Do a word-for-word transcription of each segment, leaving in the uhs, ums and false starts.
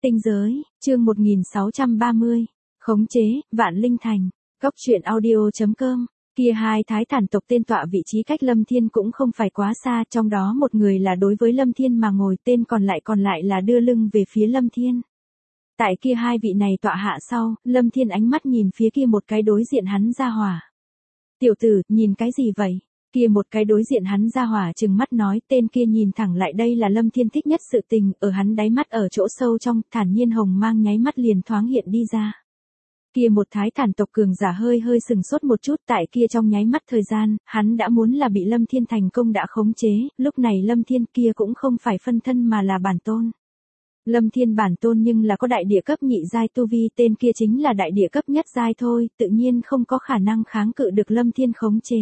Tinh giới, chương một nghìn sáu trăm ba mươi. Khống chế, Vạn Linh Thành. Cốc truyện audio chấm com. Kia hai thái thản tộc tên tọa vị trí cách Lâm Thiên cũng không phải quá xa, trong đó một người là đối với Lâm Thiên mà ngồi, tên còn lại còn lại là đưa lưng về phía Lâm Thiên. Tại kia hai vị này tọa hạ sau, Lâm Thiên ánh mắt nhìn phía kia một cái đối diện hắn ra hỏa. Tiểu tử, nhìn cái gì vậy? Kia một cái đối diện hắn ra hỏa trừng mắt nói, tên kia nhìn thẳng lại đây là Lâm Thiên thích nhất sự tình, ở hắn đáy mắt ở chỗ sâu trong, thản nhiên hồng mang nháy mắt liền thoáng hiện đi ra. Kia một thái thản tộc cường giả hơi hơi sừng sốt một chút, tại kia trong nháy mắt thời gian, hắn đã muốn là bị Lâm Thiên thành công đã khống chế, lúc này Lâm Thiên kia cũng không phải phân thân mà là bản tôn. Lâm Thiên bản tôn nhưng là có đại địa cấp nhị giai tu vi, tên kia chính là đại địa cấp nhất giai thôi, tự nhiên không có khả năng kháng cự được Lâm Thiên khống chế.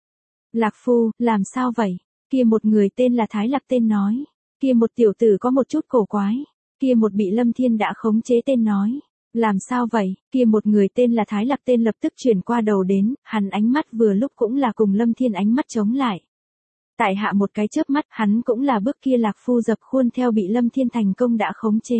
Lạc Phu, làm sao vậy? Kia một người tên là Thái Lạc tên nói. Kia một tiểu tử có một chút cổ quái. Kia một bị Lâm Thiên đã khống chế tên nói. Làm sao vậy? Kia một người tên là Thái Lạc tên lập tức chuyển qua đầu đến, hắn ánh mắt vừa lúc cũng là cùng Lâm Thiên ánh mắt chống lại. Tại hạ một cái chớp mắt, hắn cũng là bước kia Lạc Phu dập khuôn theo bị Lâm Thiên thành công đã khống chế.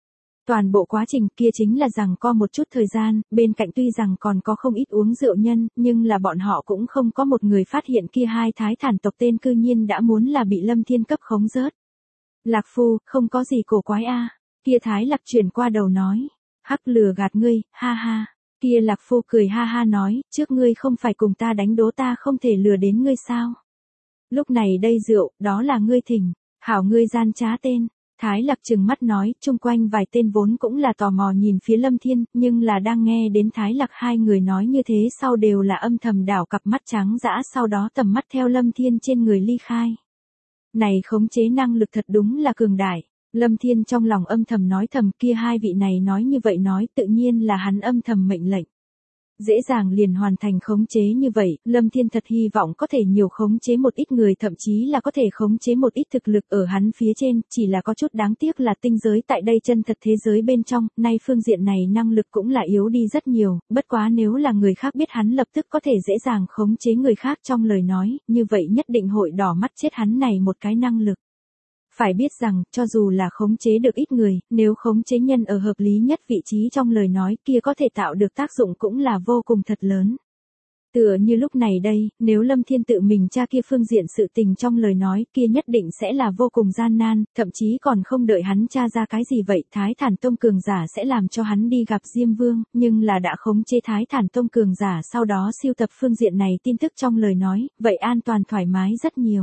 Toàn bộ quá trình kia chính là rằng co một chút thời gian, bên cạnh tuy rằng còn có không ít uống rượu nhân, nhưng là bọn họ cũng không có một người phát hiện kia hai thái thản tộc tên cư nhiên đã muốn là bị Lâm Thiên cấp khống rớt. Lạc Phu, không có gì cổ quái a. Kia Thái Lạc chuyển qua đầu nói. Hắc lừa gạt ngươi, ha ha. Kia Lạc Phu cười ha ha nói, trước ngươi không phải cùng ta đánh đố ta không thể lừa đến ngươi sao. Lúc này đây rượu, đó là ngươi thỉnh, hảo ngươi gian trá tên. Thái Lạc trừng mắt nói, chung quanh vài tên vốn cũng là tò mò nhìn phía Lâm Thiên, nhưng là đang nghe đến Thái Lạc hai người nói như thế sau đều là âm thầm đảo cặp mắt trắng dã, sau đó tầm mắt theo Lâm Thiên trên người ly khai. Này khống chế năng lực thật đúng là cường đại. Lâm Thiên trong lòng âm thầm nói thầm, kia hai vị này nói như vậy nói tự nhiên là hắn âm thầm mệnh lệnh. Dễ dàng liền hoàn thành khống chế như vậy, Lâm Thiên thật hy vọng có thể nhiều khống chế một ít người, thậm chí là có thể khống chế một ít thực lực ở hắn phía trên, chỉ là có chút đáng tiếc là tinh giới tại đây chân thật thế giới bên trong, nay phương diện này năng lực cũng là yếu đi rất nhiều, bất quá nếu là người khác biết hắn lập tức có thể dễ dàng khống chế người khác trong lời nói, như vậy nhất định hội đỏ mắt chết hắn này một cái năng lực. Phải biết rằng, cho dù là khống chế được ít người, nếu khống chế nhân ở hợp lý nhất vị trí trong lời nói kia có thể tạo được tác dụng cũng là vô cùng thật lớn. Tựa như lúc này đây, nếu Lâm Thiên tự mình tra kia phương diện sự tình trong lời nói kia nhất định sẽ là vô cùng gian nan, thậm chí còn không đợi hắn tra ra cái gì vậy, Thái Thản Tông cường giả sẽ làm cho hắn đi gặp Diêm Vương, nhưng là đã khống chế Thái Thản Tông cường giả sau đó siêu tập phương diện này tin tức trong lời nói, vậy an toàn thoải mái rất nhiều.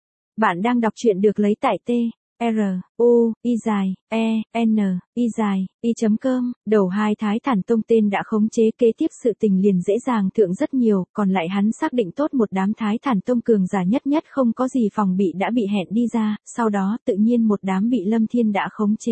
Bạn đang đọc truyện được lấy tại T, R, U, Y dài, E, N, Y dài, Y chấm com, đầu hai thái thản tông tên đã khống chế, kế tiếp sự tình liền dễ dàng thượng rất nhiều, còn lại hắn xác định tốt một đám thái thản tông cường giả nhất nhất không có gì phòng bị đã bị hẹn đi ra, sau đó tự nhiên một đám bị Lâm Thiên đã khống chế.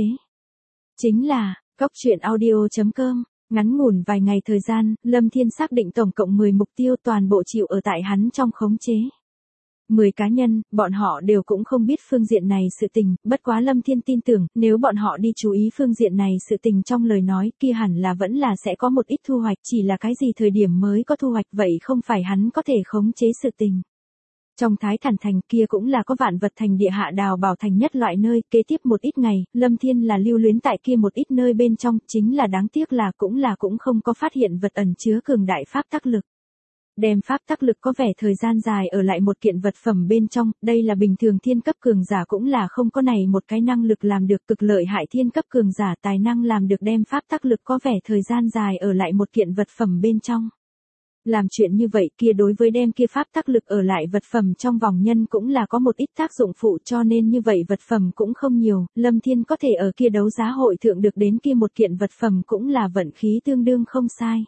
Chính là, cốc truyện audio chấm com, ngắn ngủn vài ngày thời gian, Lâm Thiên xác định tổng cộng mười mục tiêu toàn bộ chịu ở tại hắn trong khống chế. mười cá nhân, bọn họ đều cũng không biết phương diện này sự tình, bất quá Lâm Thiên tin tưởng, nếu bọn họ đi chú ý phương diện này sự tình trong lời nói kia hẳn là vẫn là sẽ có một ít thu hoạch, chỉ là cái gì thời điểm mới có thu hoạch vậy không phải hắn có thể khống chế sự tình. Trong Thái Thản Thành kia cũng là có vạn vật thành địa hạ đào bảo thành nhất loại nơi, kế tiếp một ít ngày, Lâm Thiên là lưu luyến tại kia một ít nơi bên trong, chính là đáng tiếc là cũng là cũng không có phát hiện vật ẩn chứa cường đại pháp tắc lực. Đem pháp tắc lực có vẻ thời gian dài ở lại một kiện vật phẩm bên trong, đây là bình thường thiên cấp cường giả cũng là không có này một cái năng lực làm được, cực lợi hại thiên cấp cường giả tài năng làm được đem pháp tắc lực có vẻ thời gian dài ở lại một kiện vật phẩm bên trong. Làm chuyện như vậy kia đối với đem kia pháp tắc lực ở lại vật phẩm trong vòng nhân cũng là có một ít tác dụng phụ, cho nên như vậy vật phẩm cũng không nhiều, Lâm Thiên có thể ở kia đấu giá hội thượng được đến kia một kiện vật phẩm cũng là vận khí tương đương không sai.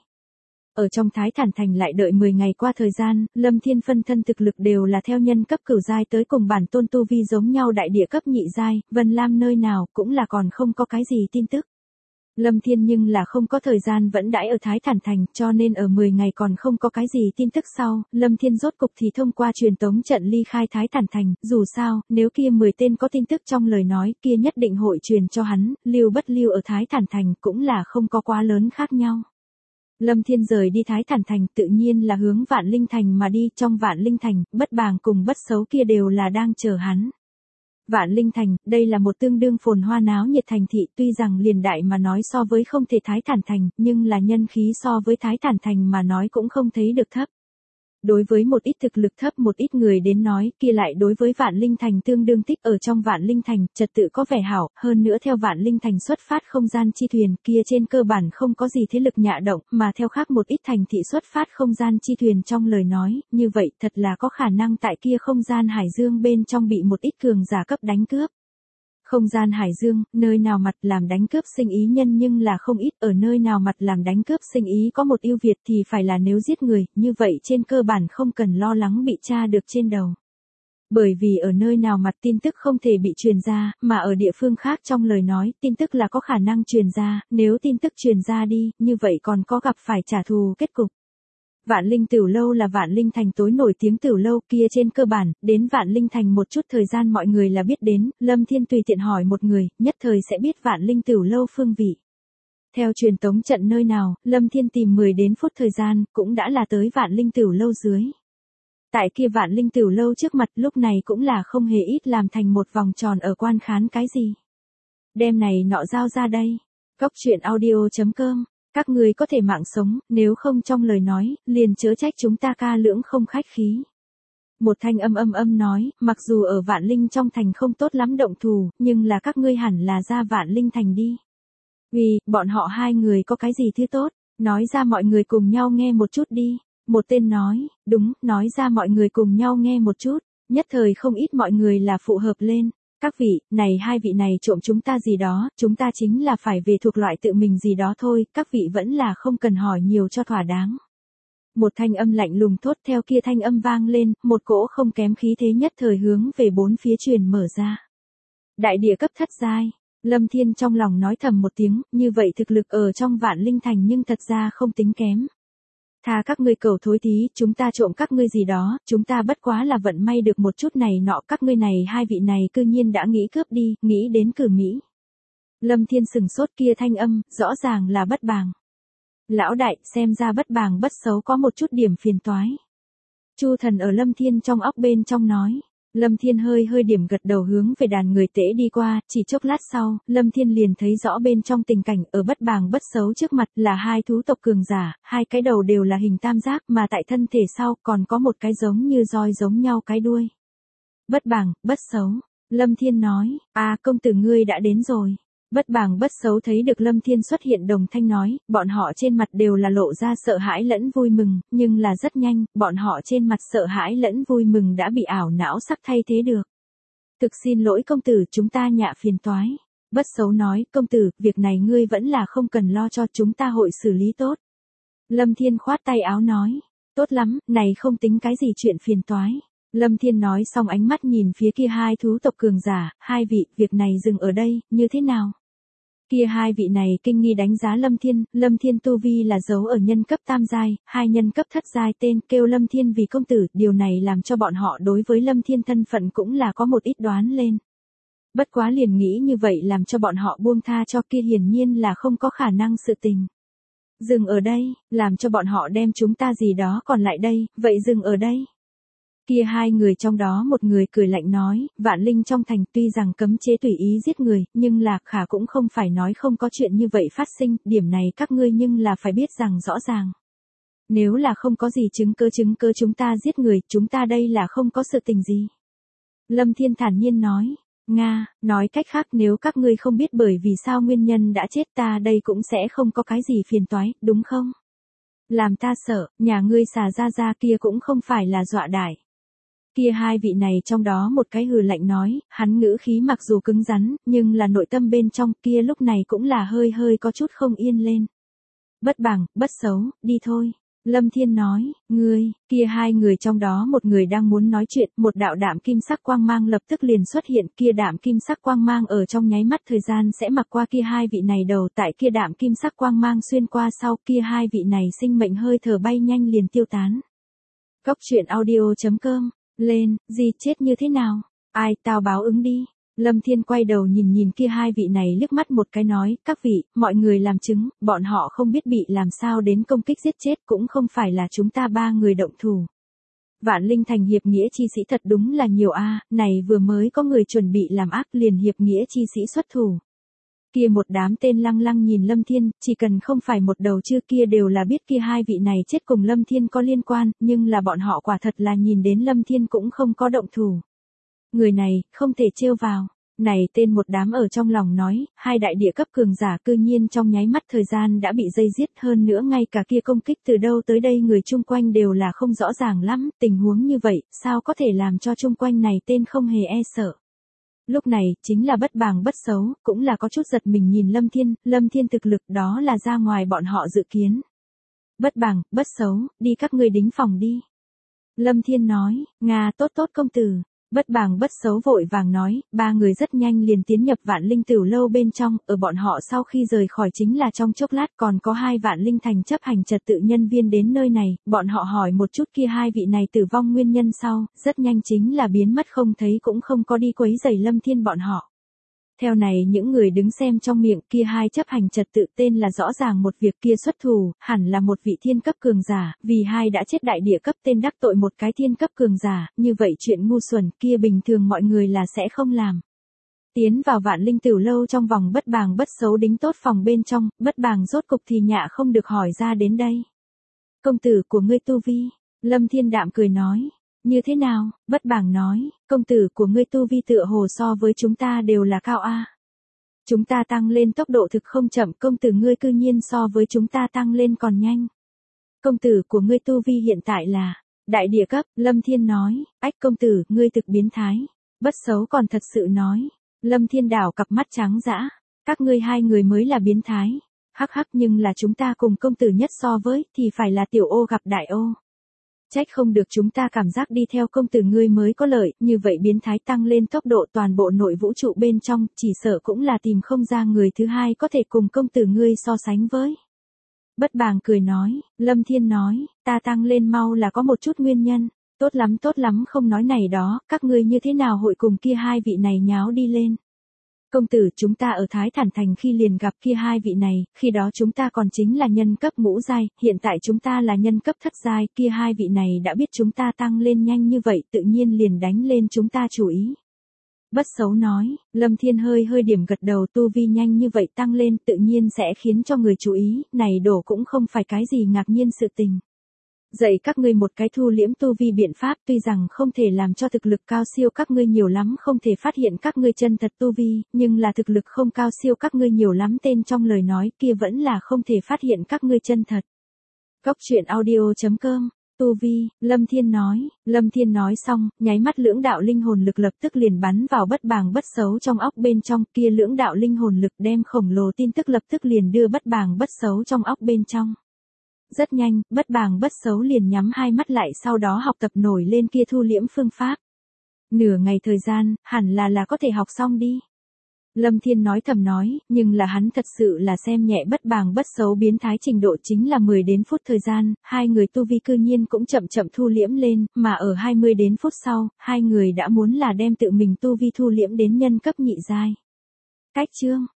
Ở trong Thái Thản Thành lại đợi mười ngày qua thời gian, Lâm Thiên phân thân thực lực đều là theo nhân cấp cửu giai tới cùng bản tôn tu vi giống nhau đại địa cấp nhị giai, Vân Lam nơi nào cũng là còn không có cái gì tin tức. Lâm Thiên nhưng là không có thời gian vẫn đãi ở Thái Thản Thành, cho nên ở mười ngày còn không có cái gì tin tức sau, Lâm Thiên rốt cục thì thông qua truyền tống trận ly khai Thái Thản Thành, dù sao, nếu kia mười tên có tin tức trong lời nói kia nhất định hội truyền cho hắn, lưu bất lưu ở Thái Thản Thành cũng là không có quá lớn khác nhau. Lâm Thiên rời đi Thái Thản Thành tự nhiên là hướng Vạn Linh Thành mà đi, trong Vạn Linh Thành, Bất Bàng cùng Bất Xấu kia đều là đang chờ hắn. Vạn Linh Thành, đây là một tương đương phồn hoa náo nhiệt thành thị, tuy rằng liền đại mà nói so với không thể Thái Thản Thành, nhưng là nhân khí so với Thái Thản Thành mà nói cũng không thấy được thấp. Đối với một ít thực lực thấp một ít người đến nói, kia lại đối với Vạn Linh Thành tương đương thích. Ở trong Vạn Linh Thành, trật tự có vẻ hảo, hơn nữa theo Vạn Linh Thành xuất phát không gian chi thuyền, kia trên cơ bản không có gì thế lực nhạ động, mà theo khác một ít thành thị xuất phát không gian chi thuyền trong lời nói, như vậy thật là có khả năng tại kia không gian hải dương bên trong bị một ít cường giả cấp đánh cướp. Không gian hải dương, nơi nào mặt làm đánh cướp sinh ý nhân nhưng là không ít, ở nơi nào mặt làm đánh cướp sinh ý có một ưu việt thì phải là nếu giết người, như vậy trên cơ bản không cần lo lắng bị tra được trên đầu. Bởi vì ở nơi nào mặt tin tức không thể bị truyền ra, mà ở địa phương khác trong lời nói, tin tức là có khả năng truyền ra, nếu tin tức truyền ra đi, như vậy còn có gặp phải trả thù kết cục. Vạn Linh Tửu Lâu là Vạn Linh Thành tối nổi tiếng Tửu Lâu, kia trên cơ bản, đến Vạn Linh Thành một chút thời gian mọi người là biết đến, Lâm Thiên tùy tiện hỏi một người, nhất thời sẽ biết Vạn Linh Tửu Lâu phương vị. Theo truyền tống trận nơi nào, Lâm Thiên tìm mười đến phút thời gian, cũng đã là tới Vạn Linh Tửu Lâu dưới. Tại kia Vạn Linh Tửu Lâu trước mặt lúc này cũng là không hề ít làm thành một vòng tròn ở quan khán cái gì. Đêm này nọ giao ra đây. Cốc truyện audio chấm com. Các người có thể mạng sống, nếu không trong lời nói, liền chớ trách chúng ta ca lưỡng không khách khí. Một thanh âm âm âm nói, mặc dù ở Vạn Linh trong thành không tốt lắm động thủ, nhưng là các ngươi hẳn là ra Vạn Linh thành đi. Vì, bọn họ hai người có cái gì thứ tốt, nói ra mọi người cùng nhau nghe một chút đi. Một tên nói, đúng, nói ra mọi người cùng nhau nghe một chút, nhất thời không ít mọi người là phụ hợp lên. Các vị, này hai vị này trộm chúng ta gì đó, chúng ta chính là phải về thuộc loại tự mình gì đó thôi, các vị vẫn là không cần hỏi nhiều cho thỏa đáng. Một thanh âm lạnh lùng thốt theo kia thanh âm vang lên, một cỗ không kém khí thế nhất thời hướng về bốn phía truyền mở ra. Đại địa cấp thất giai, Lâm Thiên trong lòng nói thầm một tiếng, như vậy thực lực ở trong Vạn Linh thành nhưng thật ra không tính kém. Tha các ngươi cầu thối tí, chúng ta trộm các ngươi gì đó, chúng ta bất quá là vận may được một chút này nọ, các ngươi này hai vị này cư nhiên đã nghĩ cướp đi, nghĩ đến cử Mỹ. Lâm Thiên sừng sốt kia thanh âm, rõ ràng là Bất Bàng. Lão đại, xem ra Bất Bàng bất xấu có một chút điểm phiền toái. Chu Thần ở Lâm Thiên trong óc bên trong nói. Lâm Thiên hơi hơi điểm gật đầu hướng về đàn người tễ đi qua, chỉ chốc lát sau, Lâm Thiên liền thấy rõ bên trong tình cảnh ở Bất Bàng bất xấu trước mặt là hai thú tộc cường giả, hai cái đầu đều là hình tam giác mà tại thân thể sau còn có một cái giống như roi giống nhau cái đuôi. Bất Bàng, bất xấu, Lâm Thiên nói, à công tử ngươi đã đến rồi. Bất Bàng bất xấu thấy được Lâm Thiên xuất hiện đồng thanh nói, bọn họ trên mặt đều là lộ ra sợ hãi lẫn vui mừng, nhưng là rất nhanh, bọn họ trên mặt sợ hãi lẫn vui mừng đã bị ảo não sắc thay thế được. Thực xin lỗi công tử, chúng ta nhạ phiền toái. Bất xấu nói, công tử, việc này ngươi vẫn là không cần lo cho, chúng ta hội xử lý tốt. Lâm Thiên khoát tay áo nói, tốt lắm, này không tính cái gì chuyện phiền toái. Lâm Thiên nói xong ánh mắt nhìn phía kia hai thú tộc cường giả, hai vị, việc này dừng ở đây, như thế nào? Kia hai vị này kinh nghi đánh giá Lâm Thiên, Lâm Thiên tu vi là giấu ở nhân cấp tam giai, hai nhân cấp thất giai tên kêu Lâm Thiên vì công tử, điều này làm cho bọn họ đối với Lâm Thiên thân phận cũng là có một ít đoán lên. Bất quá liền nghĩ như vậy làm cho bọn họ buông tha cho kia hiển nhiên là không có khả năng sự tình. Dừng ở đây, làm cho bọn họ đem chúng ta gì đó còn lại đây, vậy dừng ở đây. Kia hai người trong đó một người cười lạnh nói, Vạn Linh trong thành tuy rằng cấm chế tùy ý giết người, nhưng là khả cũng không phải nói không có chuyện như vậy phát sinh, điểm này các ngươi nhưng là phải biết rằng rõ ràng. Nếu là không có gì chứng cứ chứng cứ chúng ta giết người, chúng ta đây là không có sự tình gì. Lâm Thiên thản nhiên nói, Nga, nói cách khác nếu các ngươi không biết bởi vì sao nguyên nhân đã chết ta đây cũng sẽ không có cái gì phiền toái, đúng không? Làm ta sợ, nhà ngươi xà ra ra kia cũng không phải là dọa đại. Kia hai vị này trong đó một cái hừ lạnh nói, hắn ngữ khí mặc dù cứng rắn, nhưng là nội tâm bên trong kia lúc này cũng là hơi hơi có chút không yên lên. Bất Bàng, bất xấu, đi thôi. Lâm Thiên nói, ngươi, kia hai người trong đó một người đang muốn nói chuyện, một đạo đạm kim sắc quang mang lập tức liền xuất hiện, kia đạm kim sắc quang mang ở trong nháy mắt thời gian sẽ mặc qua kia hai vị này đầu, tại kia đạm kim sắc quang mang xuyên qua sau kia hai vị này sinh mệnh hơi thở bay nhanh liền tiêu tán. Cốc truyện audio chấm com, lên, gì chết như thế nào? Ai, tao báo ứng đi. Lâm Thiên quay đầu nhìn nhìn kia hai vị này liếc mắt một cái nói, các vị, mọi người làm chứng, bọn họ không biết bị làm sao đến công kích giết chết cũng không phải là chúng ta ba người động thủ. Vạn Linh Thành hiệp nghĩa chi sĩ thật đúng là nhiều a, này vừa mới có người chuẩn bị làm ác liền hiệp nghĩa chi sĩ xuất thủ. Kia một đám tên lăng lăng nhìn Lâm Thiên, chỉ cần không phải một đầu chưa kia đều là biết kia hai vị này chết cùng Lâm Thiên có liên quan, nhưng là bọn họ quả thật là nhìn đến Lâm Thiên cũng không có động thủ. Người này, không thể trêu vào. Này tên một đám ở trong lòng nói, hai đại địa cấp cường giả cư nhiên trong nháy mắt thời gian đã bị dây giết, hơn nữa ngay cả kia công kích từ đâu tới đây người chung quanh đều là không rõ ràng lắm, tình huống như vậy, sao có thể làm cho chung quanh này tên không hề e sợ. Lúc này, chính là Bất Bàng Bất Xấu, cũng là có chút giật mình nhìn Lâm Thiên, Lâm Thiên thực lực đó là ra ngoài bọn họ dự kiến. Bất Bàng, Bất Xấu, đi các ngươi đính phòng đi. Lâm Thiên nói, Nga tốt tốt công tử. Bất Bàng Bất Xấu vội vàng nói, ba người rất nhanh liền tiến nhập Vạn Linh Tửu lâu bên trong, ở bọn họ sau khi rời khỏi chính là trong chốc lát còn có hai Vạn Linh Thành chấp hành trật tự nhân viên đến nơi này, bọn họ hỏi một chút kia hai vị này tử vong nguyên nhân sau, rất nhanh chính là biến mất không thấy cũng không có đi quấy rầy Lâm Thiên bọn họ. Theo này những người đứng xem trong miệng kia hai chấp hành trật tự tên là rõ ràng một việc kia xuất thủ, hẳn là một vị thiên cấp cường giả, vì hai đã chết đại địa cấp tên đắc tội một cái thiên cấp cường giả, như vậy chuyện ngu xuẩn kia bình thường mọi người là sẽ không làm. Tiến vào Vạn Linh Tửu lâu trong vòng Bất Bàng Bất Xấu đính tốt phòng bên trong, Bất Bàng rốt cục thì nhạ không được hỏi ra đến đây. Công tử của ngươi tu vi, Lâm Thiên đạm cười nói. Như thế nào? Bất Bàng nói, công tử của ngươi tu vi tựa hồ so với chúng ta đều là cao a. Chúng ta tăng lên tốc độ thực không chậm, công tử ngươi cư nhiên so với chúng ta tăng lên còn nhanh. Công tử của ngươi tu vi hiện tại là đại địa cấp, Lâm Thiên nói, ách công tử, ngươi thực biến thái. Bất Xấu còn thật sự nói, Lâm Thiên đảo cặp mắt trắng dã, các ngươi hai người mới là biến thái. Hắc hắc nhưng là chúng ta cùng công tử nhất so với, thì phải là tiểu ô gặp đại ô. Trách không được chúng ta cảm giác đi theo công tử ngươi mới có lợi, như vậy biến thái tăng lên tốc độ toàn bộ nội vũ trụ bên trong, chỉ sợ cũng là tìm không ra người thứ hai có thể cùng công tử ngươi so sánh với. Bất Bàng cười nói, Lâm Thiên nói, ta tăng lên mau là có một chút nguyên nhân, tốt lắm tốt lắm không nói này đó, các ngươi như thế nào hội cùng kia hai vị này nháo đi lên. Công tử chúng ta ở Thái Thản Thành khi liền gặp kia hai vị này, khi đó chúng ta còn chính là nhân cấp ngũ giai, hiện tại chúng ta là nhân cấp thất giai, kia hai vị này đã biết chúng ta tăng lên nhanh như vậy tự nhiên liền đánh lên chúng ta chủ ý. Bất Xấu nói, Lâm Thiên hơi hơi điểm gật đầu tu vi nhanh như vậy tăng lên tự nhiên sẽ khiến cho người chú ý, này đổ cũng không phải cái gì ngạc nhiên sự tình. Dạy các ngươi một cái thu liễm tu vi biện pháp tuy rằng không thể làm cho thực lực cao siêu các ngươi nhiều lắm không thể phát hiện các ngươi chân thật tu vi, nhưng là thực lực không cao siêu các ngươi nhiều lắm tên trong lời nói kia vẫn là không thể phát hiện các ngươi chân thật. Góc truyện audio chấm com, tu vi, Lâm Thiên nói, Lâm Thiên nói xong, nháy mắt lưỡng đạo linh hồn lực lập tức liền bắn vào Bất Bàng Bất Xấu trong óc bên trong kia lưỡng đạo linh hồn lực đem khổng lồ tin tức lập tức liền đưa Bất Bàng Bất Xấu trong óc bên trong. Rất nhanh, Bất Bàng Bất Xấu liền nhắm hai mắt lại sau đó học tập nổi lên kia thu liễm phương pháp. Nửa ngày thời gian, hẳn là là có thể học xong đi. Lâm Thiên nói thầm nói, nhưng là hắn thật sự là xem nhẹ Bất Bàng Bất Xấu biến thái trình độ chính là mười đến phút thời gian, hai người tu vi cư nhiên cũng chậm chậm thu liễm lên, mà ở hai mươi đến phút sau, hai người đã muốn là đem tự mình tu vi thu liễm đến nhân cấp nhị giai. Cách chương